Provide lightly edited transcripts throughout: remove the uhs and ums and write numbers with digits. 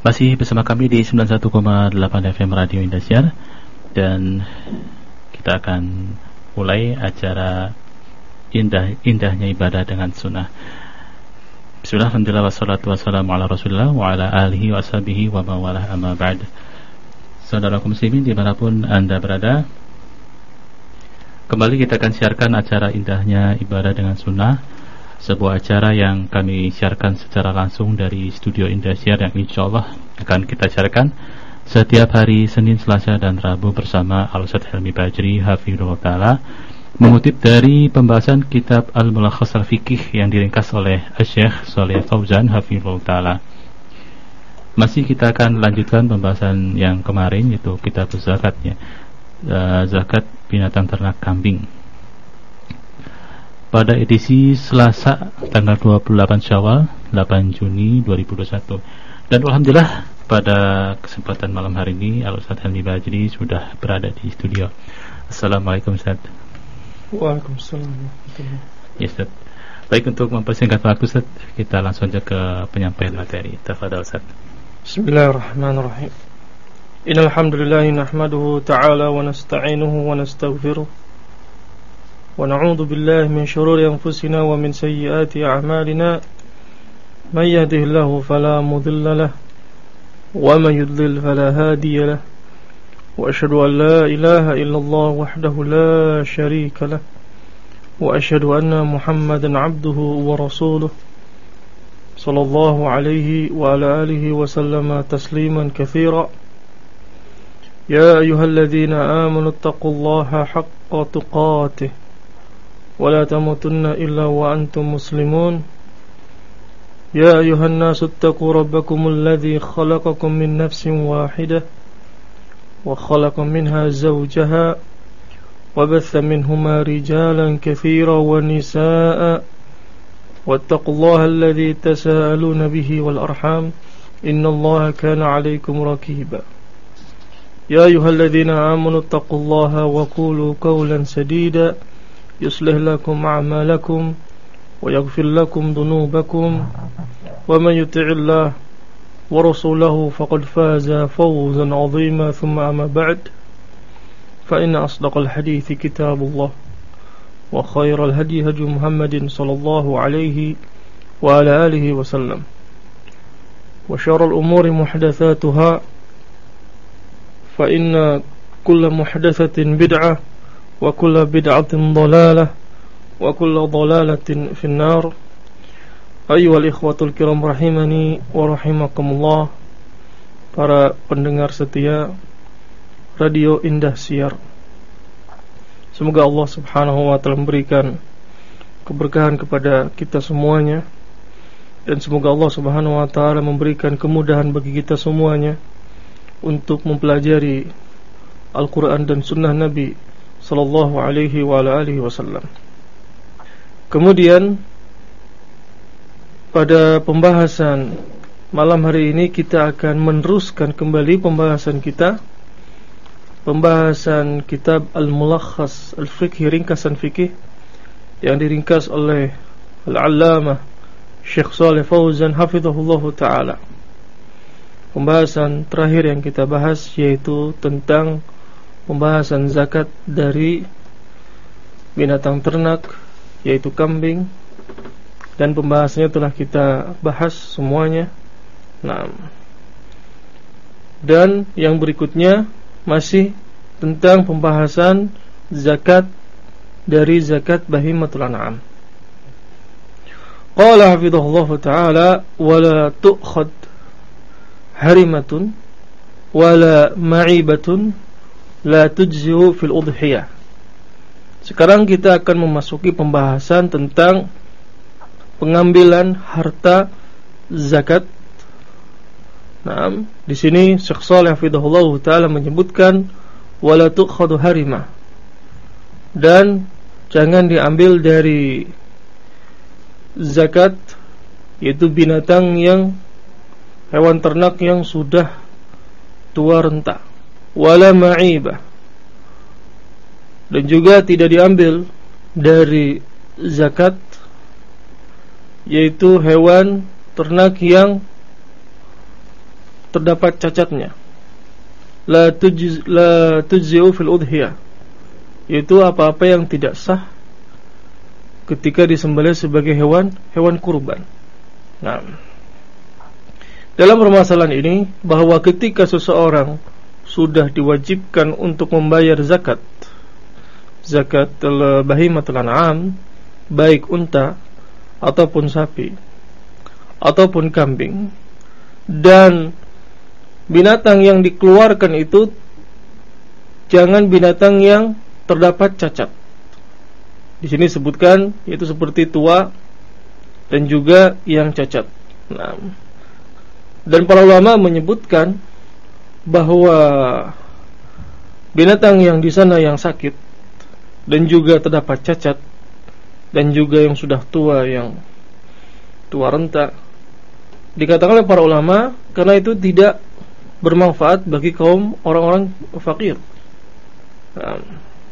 Masih bersama kami di 91,8 FM Radio Indosiar, dan kita akan mulai acara indahnya ibadah dengan sunnah. Bismillah, alhamdulillah, wassalatu wassalamu ala rasulillah wa ala alihi wa sahbihi wa mawalah, amma ba'd. Saudaraku muslimin dimanapun Anda berada, kembali kita akan siarkan acara indahnya ibadah dengan sunnah, sebuah acara yang kami siarkan secara langsung dari studio Indosiar yang insyaallah akan kita siarkan setiap hari Senin, Selasa, dan Rabu bersama Al-Ustadz Helmi Bajri hafizahullah ta'ala, mengutip dari pembahasan kitab Al-Mulakhas Al-Fiqih yang diringkas oleh Syekh Shalih Fauzan hafizahullah ta'ala. Masih kita akan lanjutkan pembahasan yang kemarin, yaitu kitab zakatnya, zakat binatang ternak kambing. Pada edisi Selasa tanggal 28 Syawal 8 Juni 2021. Dan alhamdulillah pada kesempatan malam hari ini Al-Ustadz Helmi Bajri sudah berada di studio. Assalamualaikum Ustadz. Waalaikumsalam. Ya Ustadz. Baik, untuk mempersingkat waktu Ustadz, kita langsung saja ke penyampaian materi. Tafadhal Ustadz. Bismillahirrahmanirrahim. Innal hamdalillah nahmaduhu ta'ala wa nasta'inuhu wa nastaghfiruh. ونعوذ بالله من شرور أنفسنا ومن سيئات أعمالنا من يهده الله فلا مضل له ومن يضلل فلا هادي له وأشهد أن لا إله إلا الله وحده لا شريك له وأشهد أن محمدا عبده ورسوله صلى الله عليه وعلى آله وسلم تسليما كثيرا يا أيها الذين آمنوا اتقوا الله حق تقاته ولا تموتن إلا وأنتم مسلمون يا أيها الناس اتقوا ربكم الذي خلقكم من نفس واحدة وخلق منها زوجها وبث منهما رجالا كثيرا ونساء واتقوا الله الذي تساءلون به والأرحام إن الله كان عليكم رقيبا يا أيها الذين آمنوا اتقوا الله وقولوا قولا سديدا يصلح لكم أعمالكم ويغفر لكم ذنوبكم ومن يطع الله ورسوله فقد فاز فوزا عظيما ثم أما بعد فإن أصدق الحديث كتاب الله وخير الهدي هدي محمد صلى الله عليه وعلى آله وسلم وشر الأمور محدثاتها فإن كل محدثة بدعة وكل بدعة ضلالة وكل ضلالة في النار أيها الإخوة الكرام rahimani wa rahimakumullah, para pendengar setia Radio Indosiar. Semoga Allah subhanahu wa ta'ala memberikan keberkahan kepada kita semuanya, dan semoga Allah subhanahu wa ta'ala memberikan kemudahan bagi kita semuanya untuk mempelajari Al-Quran dan Sunnah Nabi sallallahu alaihi wa alihi wasallam. Kemudian pada pembahasan malam hari ini kita akan meneruskan kembali pembahasan kitab Al-Mulakhas Al-Fiqh, ringkasan fikih yang diringkas oleh Al-Allamah Syekh Shalih Fauzan hafizahullahu ta'ala. Pembahasan terakhir yang kita bahas yaitu tentang pembahasan zakat dari binatang ternak, yaitu kambing, dan pembahasannya telah kita bahas semuanya. Nah, dan yang berikutnya masih tentang pembahasan zakat dari zakat bahimatul an'am. Qala hafizahullahu ta'ala wala tu'khad harimatun wala ma'ibatun la tujzi'u fil udhiyah. Sekarang kita akan memasuki pembahasan tentang pengambilan harta zakat. Nah, di sini Syekh Shalih hafizahullah taala menyebutkan wala tu'khadhu harimah, dan jangan diambil dari zakat, yaitu binatang yang hewan ternak yang sudah tua renta. Wala ma'ibah, dan juga tidak diambil dari zakat, yaitu hewan ternak yang terdapat cacatnya. La tujzi'u fil udhiyah, yaitu apa-apa yang tidak sah ketika disembelih sebagai hewan kurban. Nah, dalam permasalahan ini bahwa ketika seseorang sudah diwajibkan untuk membayar zakat bahimatul an'am, baik unta ataupun sapi ataupun kambing, dan binatang yang dikeluarkan itu jangan binatang yang terdapat cacat. Di sini sebutkan yaitu seperti tua dan juga yang cacat. Nah, dan para ulama menyebutkan bahwa binatang yang di sana yang sakit dan juga terdapat cacat dan juga yang sudah tua, yang tua renta, dikatakan oleh para ulama karena itu tidak bermanfaat bagi kaum orang-orang fakir. Nah,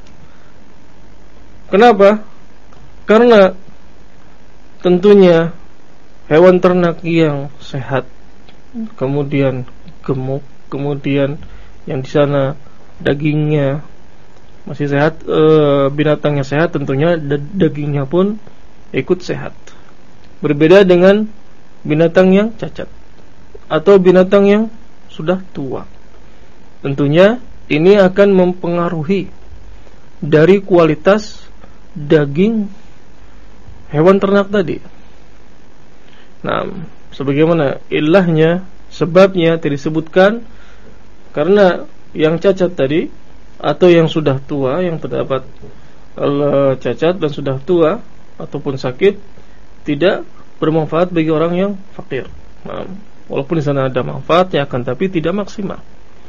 kenapa? Karena tentunya hewan ternak yang sehat, kemudian gemuk, kemudian yang di sana dagingnya masih sehat, binatangnya sehat, tentunya dagingnya pun ikut sehat. Berbeda dengan binatang yang cacat atau binatang yang sudah tua. Tentunya ini akan mempengaruhi dari kualitas daging hewan ternak tadi. Nah, sebagaimana ilahnya, sebabnya tidak disebutkan, karena yang cacat tadi atau yang sudah tua, yang terdapat cacat dan sudah tua ataupun sakit, tidak bermanfaat bagi orang yang fakir. Nah, walaupun di sana ada manfaatnya, akan tapi tidak maksimal.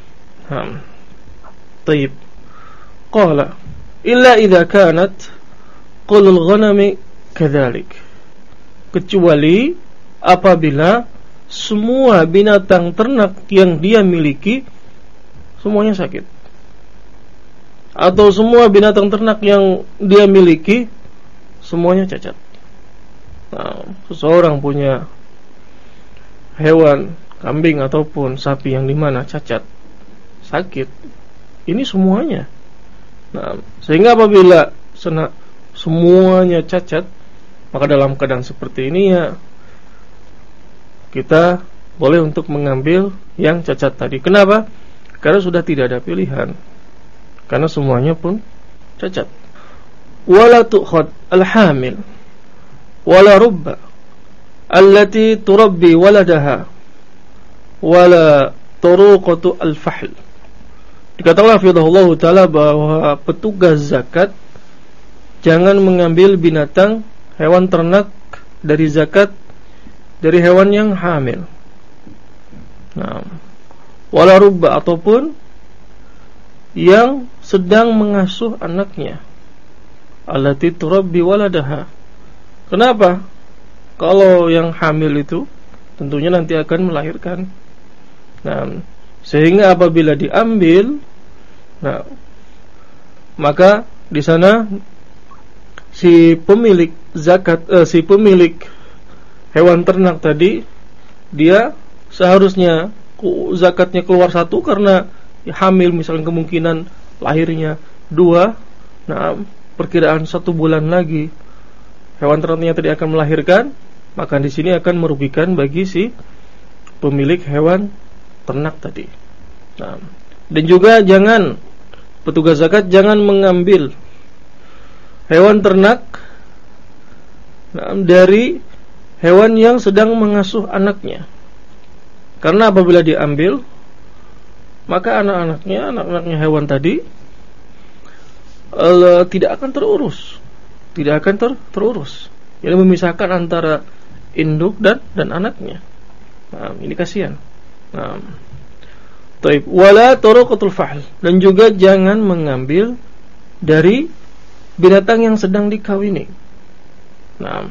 Taib. Qala illa idza kanat qulul ghanami kadzalik. Kecuali apabila semua binatang ternak yang dia miliki semuanya sakit, atau semua binatang ternak yang dia miliki semuanya cacat. Nah, seseorang punya hewan kambing ataupun sapi yang dimana cacat, sakit, ini semuanya. Nah, sehingga apabila semuanya cacat, maka dalam keadaan seperti ini ya kita boleh untuk mengambil yang cacat tadi. Kenapa? Karena sudah tidak ada pilihan, karena semuanya pun cacat. Wala tu'khad al-hamil wala rubba allati turabbi waladaha wala turuqatu al-fahl. Dikatakan hafizahullah ta'ala bahwa petugas zakat jangan mengambil binatang hewan ternak dari zakat dari hewan yang hamil. Nah, wala rubba ataupun yang sedang mengasuh anaknya, allati turabbi waladaha. Kenapa? Kalau yang hamil itu tentunya nanti akan melahirkan. Nah, sehingga apabila diambil, nah, maka di sana si pemilik zakat, si pemilik hewan ternak tadi, dia seharusnya zakatnya keluar satu karena hamil, misalnya kemungkinan lahirnya 2. Nah, perkiraan 1 bulan lagi hewan ternaknya tadi akan melahirkan, maka di sini akan merugikan bagi si pemilik hewan ternak tadi. Nah, dan juga jangan, petugas zakat jangan mengambil hewan ternak dari hewan yang sedang mengasuh anaknya. Karena apabila diambil, maka anak-anaknya hewan tadi tidak akan terurus. Tidak akan terurus. Yang memisahkan antara induk dan anaknya. Nah, ini kasihan. Nah, taib. Wala turuqatul fahl, dan juga jangan mengambil dari binatang yang sedang dikawini. Nah,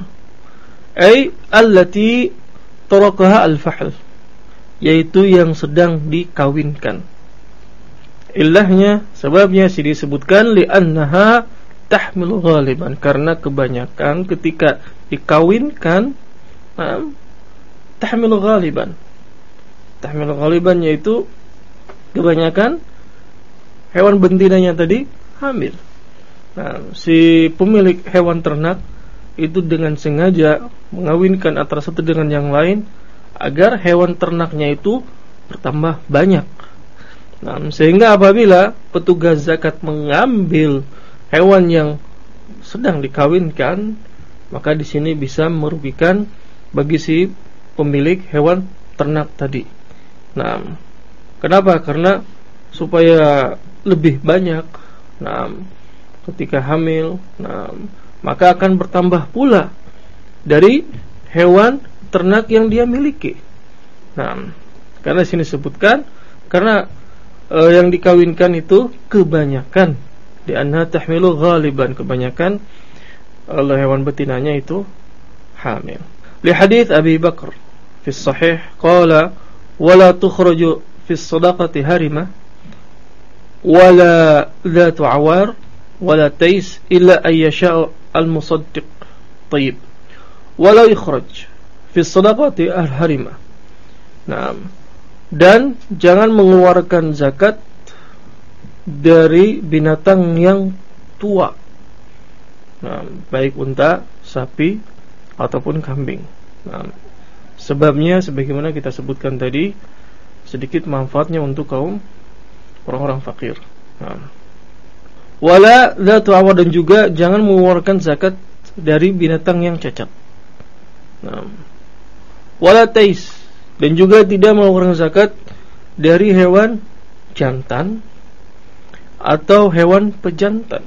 allati turaqaha al-fahl, yaitu yang sedang dikawinkan. Ilahnya, sebabnya disebutkan li'annaha tahmil ghaliban, karena kebanyakan ketika dikawinkan tahmil ghaliban, tahmilu ghaliban, yaitu kebanyakan hewan betinanya tadi hamil. Nah, si pemilik hewan ternak itu dengan sengaja mengawinkan antara satu dengan yang lain agar hewan ternaknya itu bertambah banyak. Nah, sehingga apabila petugas zakat mengambil hewan yang sedang dikawinkan, maka di sini bisa merugikan bagi si pemilik hewan ternak tadi. Nah, kenapa? Karena supaya lebih banyak. Nah, ketika hamil, maka akan bertambah pula dari hewan ternak yang dia miliki. Nah, karena sini sebutkan karena yang dikawinkan itu kebanyakan di anna tahmilu ghaliban, kebanyakan hewan betinanya itu hamil. Li hadits Abi Bakar fi sahih qala wala tukhraju fi sadaqati harima wala dhatu awar wala tais illa ay yasha' al-musaddiq. Tayyib. Wala yukhraj fi sadaqati al-harima. Nah, dan jangan mengeluarkan zakat dari binatang yang tua. Nah, baik unta, sapi ataupun kambing. Nah, sebabnya sebagaimana kita sebutkan tadi, sedikit manfaatnya untuk kaum orang-orang fakir. Nah, wala dzatu awar, dan juga jangan mengeluarkan zakat dari binatang yang cacat. Nah, wala tais, dan juga tidak mengeluarkan zakat dari hewan jantan atau hewan pejantan.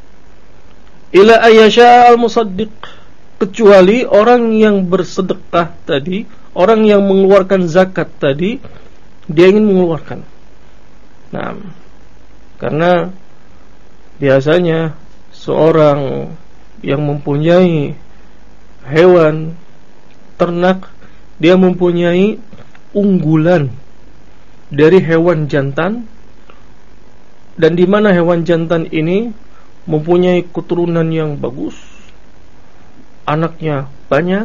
Ila ayyasha al-musaddiq, kecuali orang yang bersedekah tadi, orang yang mengeluarkan zakat tadi, dia ingin mengeluarkan. Nah, karena biasanya seorang yang mempunyai hewan ternak, dia mempunyai unggulan dari hewan jantan, dan di mana hewan jantan ini mempunyai keturunan yang bagus, anaknya banyak,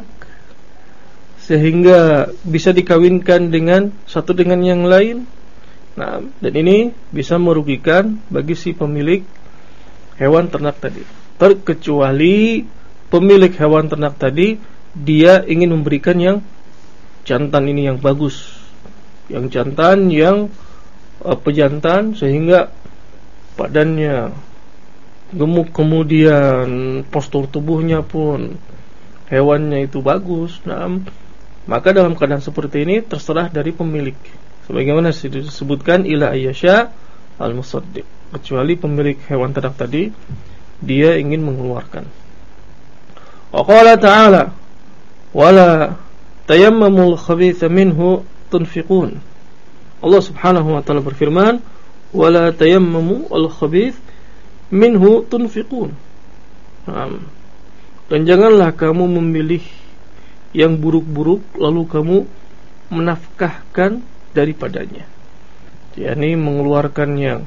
sehingga bisa dikawinkan dengan satu dengan yang lain. Nah, dan ini bisa merugikan bagi si pemilik hewan ternak tadi. Terkecuali pemilik hewan ternak tadi dia ingin memberikan yang jantan ini yang bagus, yang jantan, yang pejantan, sehingga badannya gemuk, kemudian postur tubuhnya pun hewannya itu bagus. Nah, maka dalam keadaan seperti ini terserah dari pemilik, sebagaimana disebutkan ila ayyasha al-musaddiq, kecuali pemilik hewan ternak tadi dia ingin mengeluarkan. Wa qala ta'ala wala tayammamul khabitha minhu tunfiqun. Allah Subhanahu wa taala berfirman, wala tayammamu al-khabith minhu tunfiqun. Dan janganlah kamu memilih yang buruk-buruk lalu kamu menafkahkan daripadanya, yakni mengeluarkan yang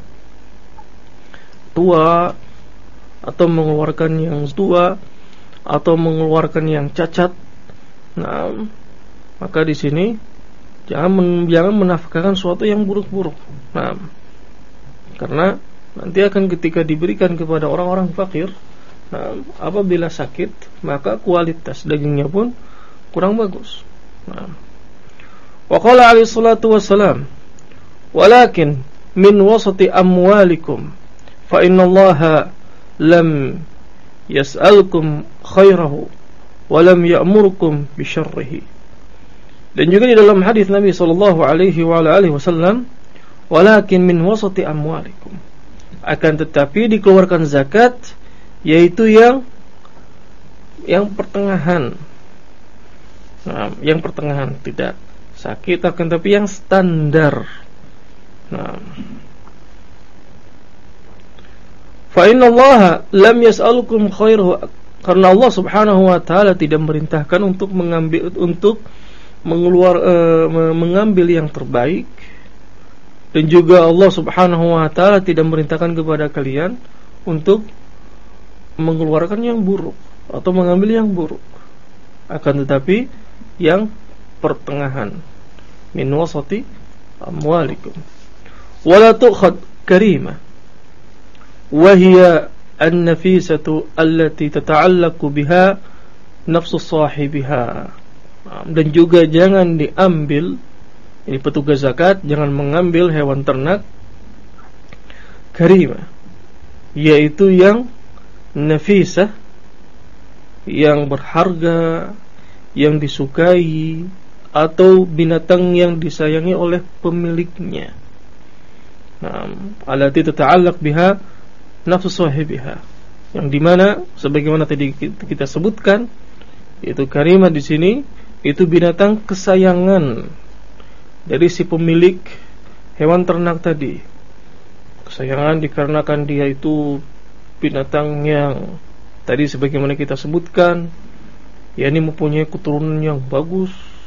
tua atau mengeluarkan yang tua atau mengeluarkan yang cacat. Nah, maka di sini jangan menafkahkan sesuatu yang buruk-buruk. Nah, karena nanti akan ketika diberikan kepada orang-orang fakir, nah, apabila sakit, maka kualitas dagingnya pun kurang bagus. Nah, wa qala alaihi salatu wassalam, walakin min wasati amwalikum fa innallaha lam yas'alkum khairahu wa lam ya'murukum bi syarrihi. Dan juga di dalam hadis Nabi sallallahu alaihi wasallam, walakin min wasati amwalikum, akan tetapi dikeluarkan zakat yaitu yang pertengahan. Nah, yang pertengahan, tidak sakit akan tapi yang standar. Nah, fa innallaha lam yas'alukum khairahu, karena Allah Subhanahu wa taala tidak memerintahkan untuk mengambil yang terbaik, dan juga Allah Subhanahu wa taala tidak memerintahkan kepada kalian untuk mengeluarkan yang buruk atau mengambil yang buruk, akan tetapi yang pertengahan, min wasati amwalikum. Wala tu'khad karimah wa hiya an-nafisatu allati tata'allaqu biha nafsu sahibiha. Dan juga jangan diambil, ini petugas zakat jangan mengambil hewan ternak karimah, yaitu yang nafisah, yang berharga, yang disukai, atau binatang yang disayangi oleh pemiliknya. Allati tata'allaq biha nafsu sahibiha, yang dimana sebagaimana tadi kita sebutkan, yaitu karimah di sini itu binatang kesayangan dari si pemilik hewan ternak tadi. Kesayangan dikarenakan dia itu binatang yang tadi sebagaimana kita sebutkan, yakni mempunyai keturunan yang bagus.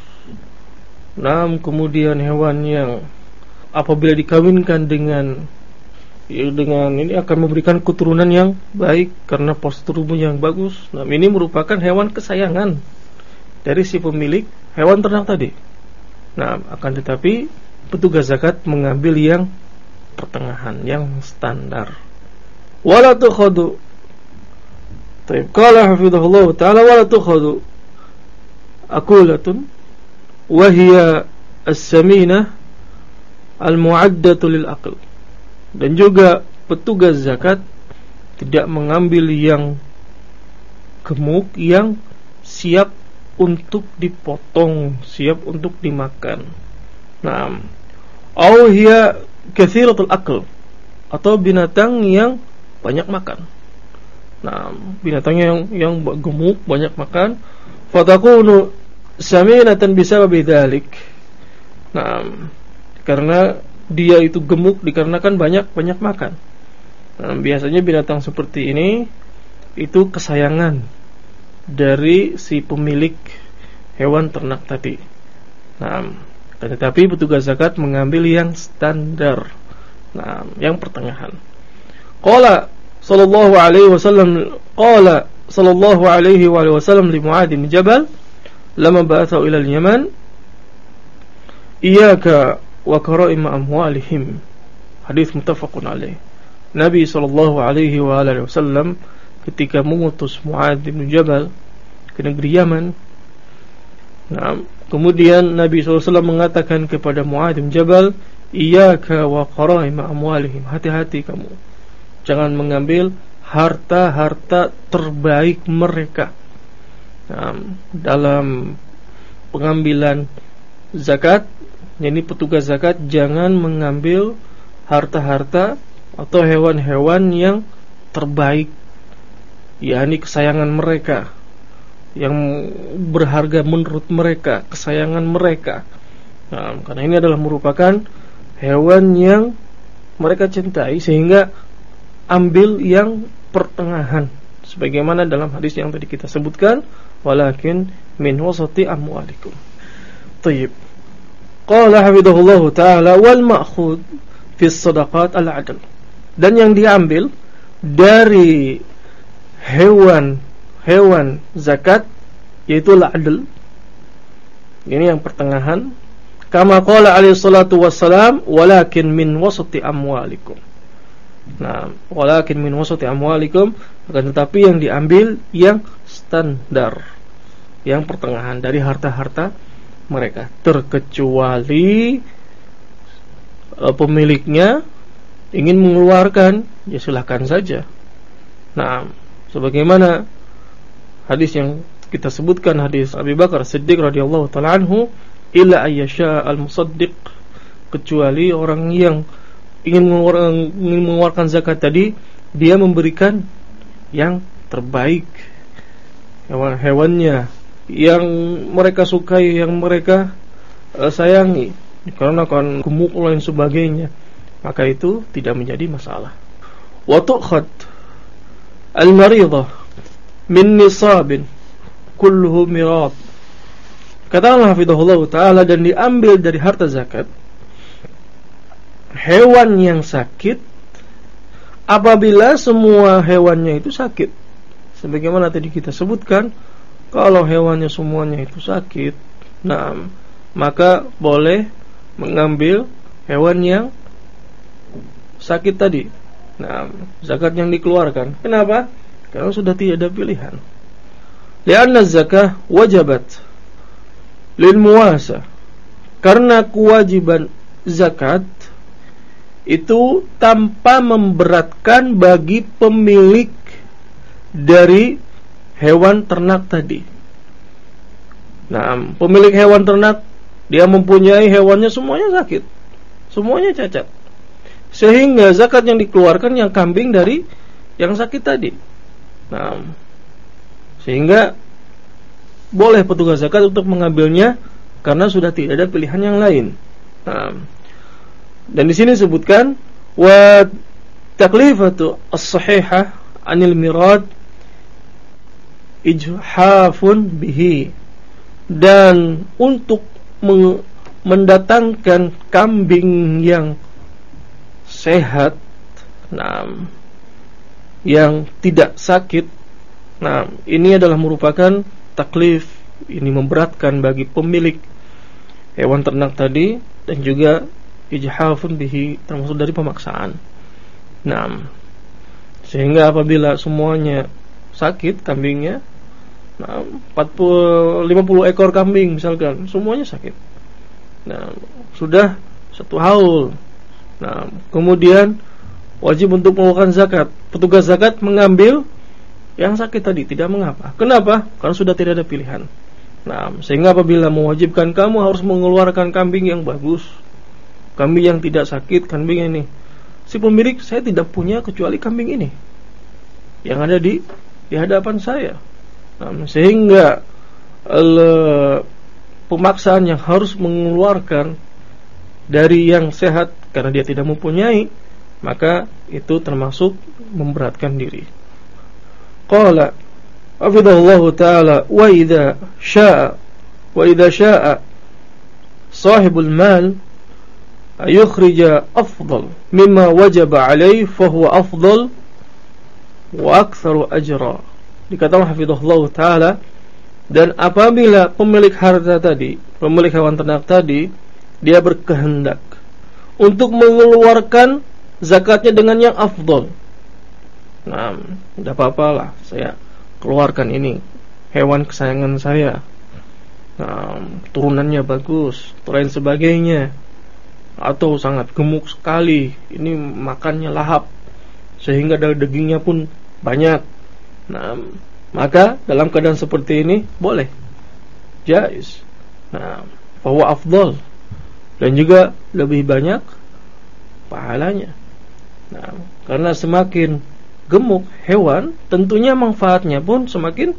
Kemudian hewan yang apabila dikawinkan dengan ini akan memberikan keturunan yang baik karena postur tubuhnya yang bagus. Ini merupakan hewan kesayangan dari si pemilik hewan ternak tadi. Akan tetapi petugas zakat mengambil yang pertengahan, yang standar. Wala tukhadu. Taib qala hafizahullah ta'ala wala tukhadu akulatun wa hiya as-saminah al-mu'addatu lil aql. Dan juga petugas zakat tidak mengambil yang gemuk yang siap untuk dipotong, siap untuk dimakan. Au hiya katsiratul aql, atau binatang yang banyak makan. Binatang yang gemuk, banyak makan, fatakunu saminatan bisababi dzalik. Karena dia itu gemuk dikarenakan banyak makan. Biasanya binatang seperti ini itu kesayangan dari si pemilik hewan ternak tadi. Tetapi petugas zakat mengambil yang standar, yang pertengahan. Qala sallallahu alaihi wasallam li Mu'adz bin Jabal lama ba'atha ila al-Yaman, iyyaka wa kara'im amwalihim. Hadis muttafaqun alaih. Nabi sallallahu alaihi wasallam ketika mengutus Mu'adz bin Jabal ke negeri Yaman, kemudian Nabi SAW mengatakan kepada Mu'adz bin Jabal, iyyaka wa qara'im amwalihim, hati-hati kamu, jangan mengambil harta-harta terbaik mereka. Dalam pengambilan zakat, yakni petugas zakat jangan mengambil harta-harta atau hewan-hewan yang terbaik, yakni kesayangan mereka, yang berharga menurut mereka, kesayangan mereka. Karena ini adalah merupakan hewan yang mereka cintai, sehingga ambil yang pertengahan, sebagaimana dalam hadis yang tadi kita sebutkan, walakin min wasati amwalikum. Tayyib. Qala hafidhahullahu ta'ala wal ma'khud fi sadaqat al-'adl. Dan yang diambil dari hewan zakat yaitu al-'adl, ini yang pertengahan. Kama qala alaihi salatu wassalam walakin min wasati amwalikum. Walakin min wasati amwalikum, akan tetapi yang diambil yang standar, yang pertengahan dari harta-harta mereka, terkecuali pemiliknya ingin mengeluarkan, ya silakan saja. Sebagaimana hadis yang kita sebutkan, hadis Abu Bakar Siddiq radhiyallahu ta'ala anhu, illa ayyasha al-musaddiq, kecuali orang yang ingin mengeluarkan zakat tadi, dia memberikan yang terbaik, hewan-hewannya yang mereka sukai, yang mereka sayangi, karena kan gemuk lain sebagainya, maka itu tidak menjadi masalah. Wa tu'khad al-maridah min nisabin kulluhu mirad. Kata Allah hafidhahullah ta'ala, dan diambil dari harta zakat hewan yang sakit apabila semua hewannya itu sakit. Sebagaimana tadi kita sebutkan, kalau hewannya semuanya itu sakit, maka boleh mengambil hewan yang sakit tadi. Nah, zakat yang dikeluarkan. Kenapa? Karena sudah tidak ada pilihan. Lianna zakah wajabat lil muwasa. Karena kewajiban zakat itu tanpa memberatkan bagi pemilik dari hewan ternak tadi. Nah, pemilik hewan ternak, dia mempunyai hewannya semuanya sakit, semuanya cacat, sehingga zakat yang dikeluarkan yang kambing dari yang sakit tadi. Nah, sehingga boleh petugas zakat untuk mengambilnya karena sudah tidak ada pilihan yang lain. Nah, dan di sini disebutkan wa taklifatu as-sahihah anil mirad ijhafun bihi, dan untuk mendatangkan kambing yang sehat, nah, yang tidak sakit, nah, ini adalah merupakan taklif, ini memberatkan bagi pemilik hewan ternak tadi, dan juga ijhafun bihi, termasuk dari pemaksaan. Nah, sehingga apabila semuanya sakit kambingnya, nah, 50 ekor kambing misalkan, semuanya sakit. Nah, sudah 1 haul. Nah, kemudian wajib untuk mengeluarkan zakat. Petugas zakat mengambil yang sakit tadi, tidak mengapa. Kenapa? Karena sudah tidak ada pilihan. Nah, sehingga apabila mewajibkan, kamu harus mengeluarkan kambing yang bagus, kambing yang tidak sakit, kambing ini. Si pemilik, saya tidak punya kecuali kambing ini yang ada di hadapan saya. Nah, sehingga pemaksaan yang harus mengeluarkan dari yang sehat karena dia tidak mempunyai, maka itu termasuk memberatkan diri. Qala hafidhahullahu ta'ala wa idza syaa sahibul mal ayukhrija afdal mimma wajaba alaihi fahuwa afdal wa aktsaru ajra. Dikatakan hafidhahullahu ta'ala, dan apabila pemilik harta tadi, pemilik hewan ternak tadi, dia berkehendak untuk mengeluarkan zakatnya dengan yang afdal, nah, tidak apa-apalah, saya keluarkan ini hewan kesayangan saya, nah, turunannya bagus, lain sebagainya, atau sangat gemuk sekali, ini makannya lahap sehingga dagingnya pun banyak. Nah, maka dalam keadaan seperti ini boleh, jaiz. Nah, bahwa afdal, dan juga lebih banyak pahalanya. Nah, karena semakin gemuk hewan, tentunya manfaatnya pun semakin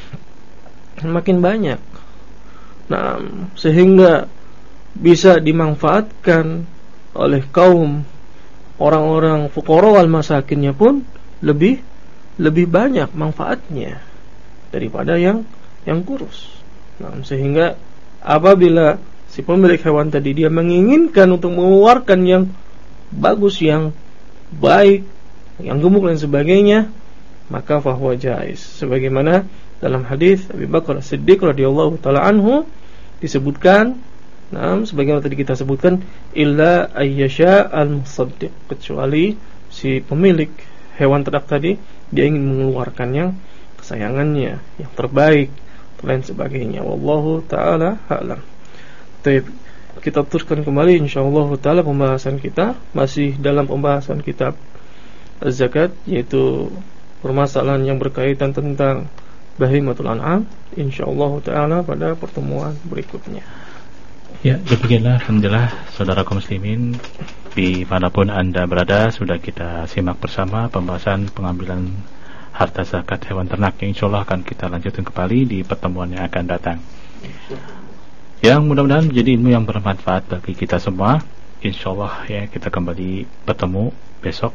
banyak. Nah, sehingga bisa dimanfaatkan oleh kaum orang-orang fuqara wal masakinnya pun lebih banyak manfaatnya daripada yang kurus. Nah, sehingga apabila si pemilik hewan tadi dia menginginkan untuk mengeluarkan yang bagus, yang baik, yang gemuk dan sebagainya, maka fahuwa jaiz. Sebagaimana dalam hadis Abu Bakar As-Siddiq radhiyallahu taala anhu disebutkan, nah, sebagaimana tadi kita sebutkan, illa ayyasha al-musaddiq, kecuali si pemilik hewan ternak tadi dia ingin mengeluarkan yang kesayangannya, yang terbaik, dan lain sebagainya. Wallahu taala a'lam. Baik, kita teruskan kembali insyaallah taala pembahasan kita, masih dalam pembahasan kitab Az-Zakat, yaitu permasalahan yang berkaitan tentang bahimatul an'am, insyaallah taala pada pertemuan berikutnya. Ya, demikianlah alhamdulillah saudara kaum muslimin dimanapun Anda berada, sudah kita simak bersama pembahasan pengambilan harta zakat hewan ternak yang insyaallah akan kita lanjutkan kembali di pertemuan yang akan datang, yang mudah-mudahan menjadi ilmu yang bermanfaat bagi kita semua. Insyaallah ya, kita kembali bertemu besok,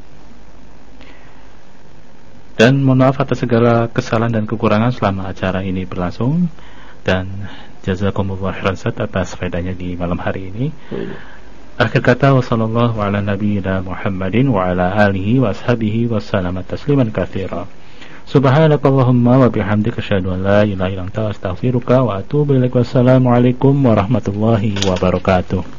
dan mohon maaf atas segala kesalahan dan kekurangan selama acara ini berlangsung, dan jazakumullah khairan atas faedahnya di malam hari ini. Akhir kata, wassallallahu ala nabiyyina Muhammadin wa ala alihi wa ashabihi wa sallama tasliman katsira. Subhanakallahumma wa bihamdika asyhadu an la ilaha illa anta astaghfiruka wa atubu ilaik. Wassalamualaikum warahmatullahi wabarakatuh.